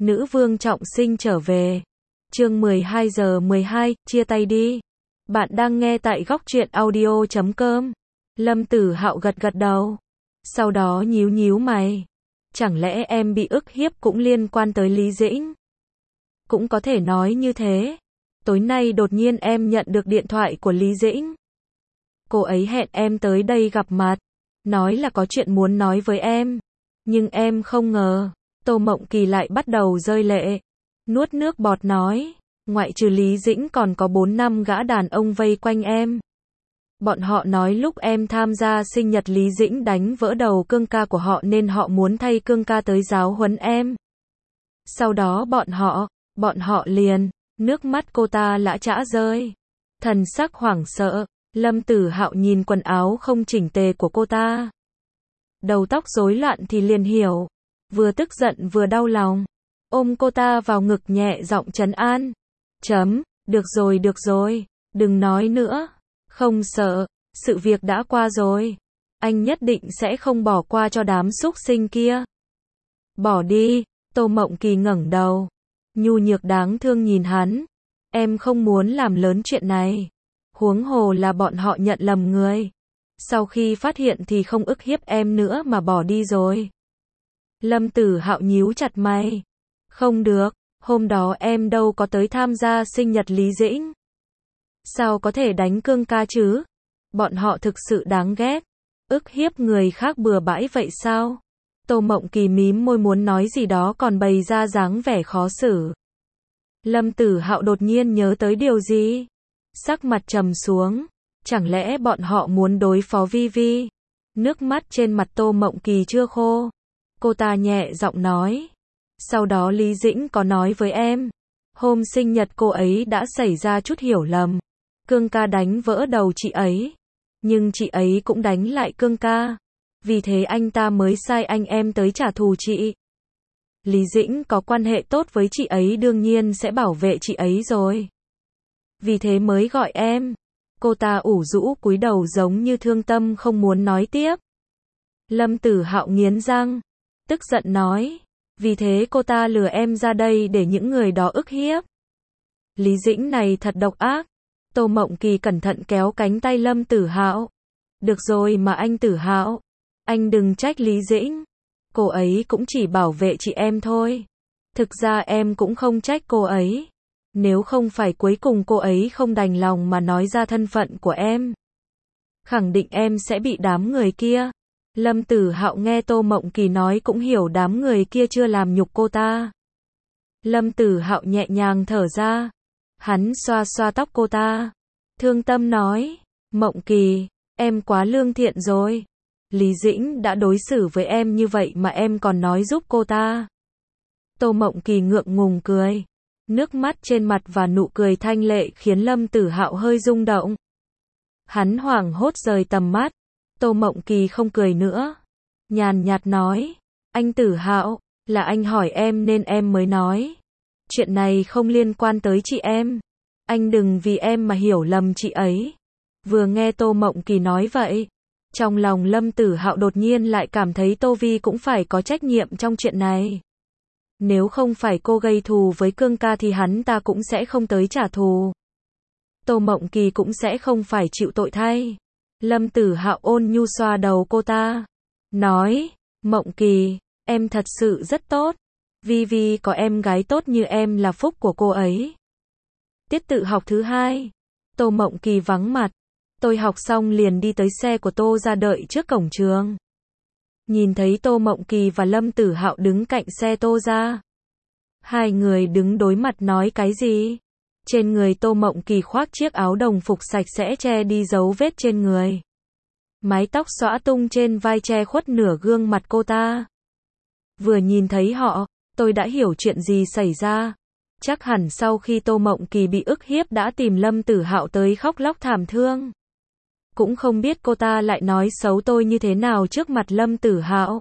Nữ vương trọng sinh trở về. Chương 12:12, chia tay đi. Bạn đang nghe tại góc truyện audio.com. Lâm Tử Hạo gật gật đầu. Sau đó nhíu nhíu mày. Chẳng lẽ em bị ức hiếp cũng liên quan tới Lý Dĩnh? Cũng có thể nói như thế. Tối nay đột nhiên em nhận được điện thoại của Lý Dĩnh. Cô ấy hẹn em tới đây gặp mặt. Nói là có chuyện muốn nói với em. Nhưng em không ngờ. Tô Mộng Kỳ lại bắt đầu rơi lệ. Nuốt nước bọt nói. Ngoại trừ Lý Dĩnh còn có 4-5 gã đàn ông vây quanh em. Bọn họ nói lúc em tham gia sinh nhật Lý Dĩnh đánh vỡ đầu cương ca của họ nên họ muốn thay cương ca tới giáo huấn em. Sau đó bọn họ liền, nước mắt cô ta lã chã rơi. Thần sắc hoảng sợ, Lâm Tử Hạo nhìn quần áo không chỉnh tề của cô ta. Đầu tóc rối loạn thì liền hiểu. Vừa tức giận vừa đau lòng. Ôm cô ta vào ngực nhẹ giọng trấn an. Được rồi, đừng nói nữa. Không sợ, sự việc đã qua rồi. Anh nhất định sẽ không bỏ qua cho đám súc sinh kia. Bỏ đi, Tô Mộng Kỳ ngẩng đầu. Nhu nhược đáng thương nhìn hắn. Em không muốn làm lớn chuyện này. Huống hồ là bọn họ nhận lầm người. Sau khi phát hiện thì không ức hiếp em nữa mà bỏ đi rồi. Lâm Tử Hạo nhíu chặt mày. Không được, hôm đó em đâu có tới tham gia sinh nhật Lý Dĩnh. Sao có thể đánh cương ca chứ? Bọn họ thực sự đáng ghét. Ức hiếp người khác bừa bãi vậy sao? Tô Mộng Kỳ mím môi muốn nói gì đó còn bày ra dáng vẻ khó xử. Lâm Tử Hạo đột nhiên nhớ tới điều gì? Sắc mặt trầm xuống. Chẳng lẽ bọn họ muốn đối phó Vi Vi? Nước mắt trên mặt Tô Mộng Kỳ chưa khô. Cô ta nhẹ giọng nói. Sau đó Lý Dĩnh có nói với em. Hôm sinh nhật cô ấy đã xảy ra chút hiểu lầm. Cương ca đánh vỡ đầu chị ấy. Nhưng chị ấy cũng đánh lại cương ca. Vì thế anh ta mới sai anh em tới trả thù chị. Lý Dĩnh có quan hệ tốt với chị ấy đương nhiên sẽ bảo vệ chị ấy rồi. Vì thế mới gọi em. Cô ta ủ rũ cúi đầu giống như thương tâm không muốn nói tiếp. Lâm Tử Hạo nghiến răng. Tức giận nói. Vì thế cô ta lừa em ra đây để những người đó ức hiếp. Lý Dĩnh này thật độc ác. Tô Mộng Kỳ cẩn thận kéo cánh tay Lâm Tử Hạo. Được rồi mà anh Tử Hạo. Anh đừng trách Lý Dĩnh. Cô ấy cũng chỉ bảo vệ chị em thôi. Thực ra em cũng không trách cô ấy. Nếu không phải cuối cùng cô ấy không đành lòng mà nói ra thân phận của em. Khẳng định em sẽ bị đám người kia. Lâm Tử Hạo nghe Tô Mộng Kỳ nói cũng hiểu đám người kia chưa làm nhục cô ta. Lâm Tử Hạo nhẹ nhàng thở ra. Hắn xoa xoa tóc cô ta. Thương tâm nói. Mộng Kỳ, em quá lương thiện rồi. Lý Dĩnh đã đối xử với em như vậy mà em còn nói giúp cô ta. Tô Mộng Kỳ ngượng ngùng cười. Nước mắt trên mặt và nụ cười thanh lệ khiến Lâm Tử Hạo hơi rung động. Hắn hoảng hốt rời tầm mắt. Tô Mộng Kỳ không cười nữa. Nhàn nhạt nói. Anh Tử Hạo, là anh hỏi em nên em mới nói. Chuyện này không liên quan tới chị em. Anh đừng vì em mà hiểu lầm chị ấy. Vừa nghe Tô Mộng Kỳ nói vậy. Trong lòng Lâm Tử Hạo đột nhiên lại cảm thấy Tô Vi cũng phải có trách nhiệm trong chuyện này. Nếu không phải cô gây thù với cương ca thì hắn ta cũng sẽ không tới trả thù. Tô Mộng Kỳ cũng sẽ không phải chịu tội thay. Lâm Tử Hạo ôn nhu xoa đầu cô ta. Nói, Mộng Kỳ, em thật sự rất tốt. Vi Vi có em gái tốt như em là phúc của cô ấy. Tiết tự học thứ 2. Tô Mộng Kỳ vắng mặt. Tôi học xong liền đi tới xe của Tô ra đợi trước cổng trường. Nhìn thấy Tô Mộng Kỳ và Lâm Tử Hạo đứng cạnh xe Tô ra. Hai người đứng đối mặt nói cái gì? Trên người Tô Mộng Kỳ khoác chiếc áo đồng phục sạch sẽ che đi dấu vết trên người. Mái tóc xõa tung trên vai che khuất nửa gương mặt cô ta. Vừa nhìn thấy họ, tôi đã hiểu chuyện gì xảy ra. Chắc hẳn sau khi Tô Mộng Kỳ bị ức hiếp đã tìm Lâm Tử Hạo tới khóc lóc thảm thương. Cũng không biết cô ta lại nói xấu tôi như thế nào trước mặt Lâm Tử Hạo.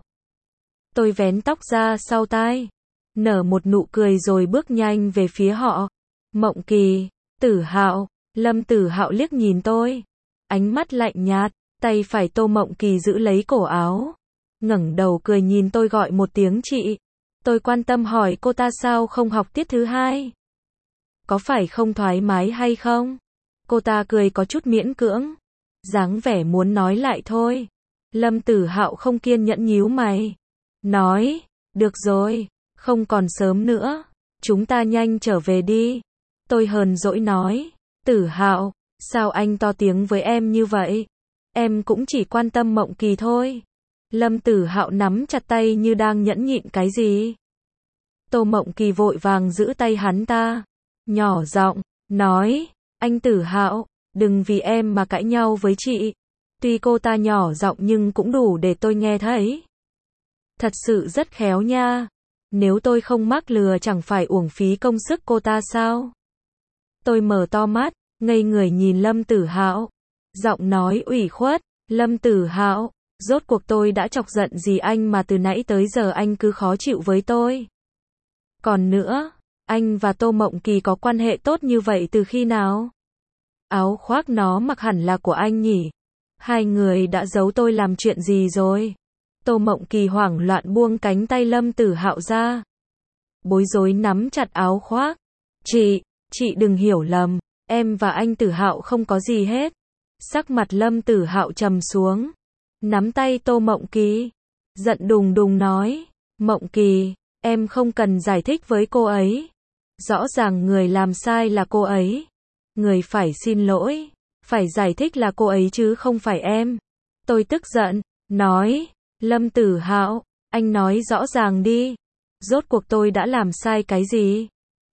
Tôi vén tóc ra sau tai, nở một nụ cười rồi bước nhanh về phía họ. Mộng Kỳ, Tử Hạo, Lâm Tử Hạo liếc nhìn tôi, ánh mắt lạnh nhạt, tay phải Tô Mộng Kỳ giữ lấy cổ áo, ngẩng đầu cười nhìn tôi gọi một tiếng chị. Tôi quan tâm hỏi cô ta sao không học tiết thứ hai. Có phải không thoải mái hay không? Cô ta cười có chút miễn cưỡng, dáng vẻ muốn nói lại thôi. Lâm Tử Hạo không kiên nhẫn nhíu mày, nói, được rồi, không còn sớm nữa, chúng ta nhanh trở về đi. Tôi hờn dỗi nói, Tử Hạo, sao anh to tiếng với em như vậy? Em cũng chỉ quan tâm Mộng Kỳ thôi. Lâm Tử Hạo nắm chặt tay như đang nhẫn nhịn cái gì. Tô Mộng Kỳ vội vàng giữ tay hắn ta, nhỏ giọng nói, anh Tử Hạo, đừng vì em mà cãi nhau với chị. Tuy cô ta nhỏ giọng nhưng cũng đủ để tôi nghe thấy. Thật sự rất khéo nha. Nếu tôi không mắc lừa chẳng phải uổng phí công sức cô ta sao? Tôi mở to mắt, ngây người nhìn Lâm Tử Hạo, giọng nói ủy khuất, Lâm Tử Hạo, rốt cuộc tôi đã chọc giận gì anh mà từ nãy tới giờ anh cứ khó chịu với tôi? Còn nữa, anh và Tô Mộng Kỳ có quan hệ tốt như vậy từ khi nào? Áo khoác nó mặc hẳn là của anh nhỉ? Hai người đã giấu tôi làm chuyện gì rồi? Tô Mộng Kỳ hoảng loạn buông cánh tay Lâm Tử Hạo ra, bối rối nắm chặt áo khoác. Chị đừng hiểu lầm, em và anh Tử Hạo không có gì hết. Sắc mặt Lâm Tử Hạo trầm xuống, nắm tay Tô Mộng Kỳ, giận đùng đùng nói, Mộng Kỳ, em không cần giải thích với cô ấy. Rõ ràng người làm sai là cô ấy. Người phải xin lỗi, phải giải thích là cô ấy chứ không phải em. Tôi tức giận, nói, Lâm Tử Hạo, anh nói rõ ràng đi. Rốt cuộc tôi đã làm sai cái gì?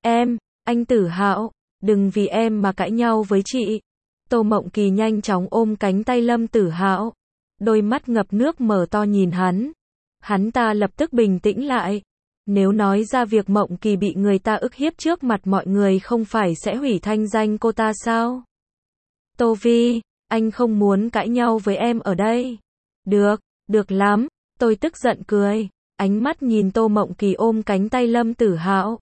Anh Tử Hạo, đừng vì em mà cãi nhau với chị. Tô Mộng Kỳ nhanh chóng ôm cánh tay Lâm Tử Hạo, đôi mắt ngập nước mở to nhìn hắn. Hắn ta lập tức bình tĩnh lại. Nếu nói ra việc Mộng Kỳ bị người ta ức hiếp trước mặt mọi người không phải sẽ hủy thanh danh cô ta sao? Tô Vi, anh không muốn cãi nhau với em ở đây. Được lắm, tôi tức giận cười, ánh mắt nhìn Tô Mộng Kỳ ôm cánh tay Lâm Tử Hạo.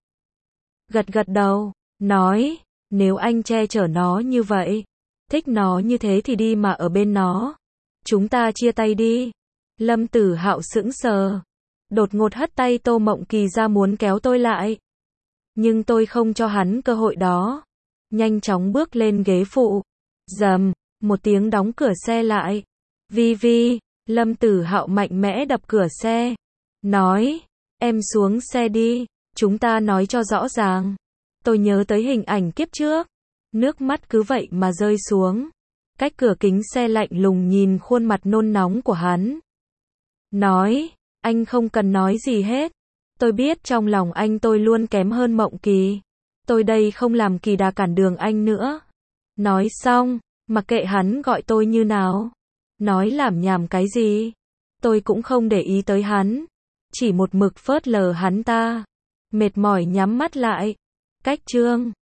Gật đầu, nói, nếu anh che chở nó như vậy, thích nó như thế thì đi mà ở bên nó. Chúng ta chia tay đi. Lâm Tử Hạo sững sờ, đột ngột hất tay Tô Mộng Kỳ ra muốn kéo tôi lại. Nhưng tôi không cho hắn cơ hội đó. Nhanh chóng bước lên ghế phụ. Rầm, một tiếng đóng cửa xe lại. Vi, Lâm Tử Hạo mạnh mẽ đập cửa xe. Nói, em xuống xe đi, chúng ta nói cho rõ ràng. Tôi nhớ tới hình ảnh kiếp trước. Nước mắt cứ vậy mà rơi xuống. Cách cửa kính xe lạnh lùng nhìn khuôn mặt nôn nóng của hắn. Nói, anh không cần nói gì hết. Tôi biết trong lòng anh tôi luôn kém hơn Mộng Kỳ. Tôi đây không làm kỳ đà cản đường anh nữa. Nói xong, mặc kệ hắn gọi tôi như nào. Nói lảm nhảm cái gì. Tôi cũng không để ý tới hắn. Chỉ một mực phớt lờ hắn ta. Mệt mỏi nhắm mắt lại. Cách chương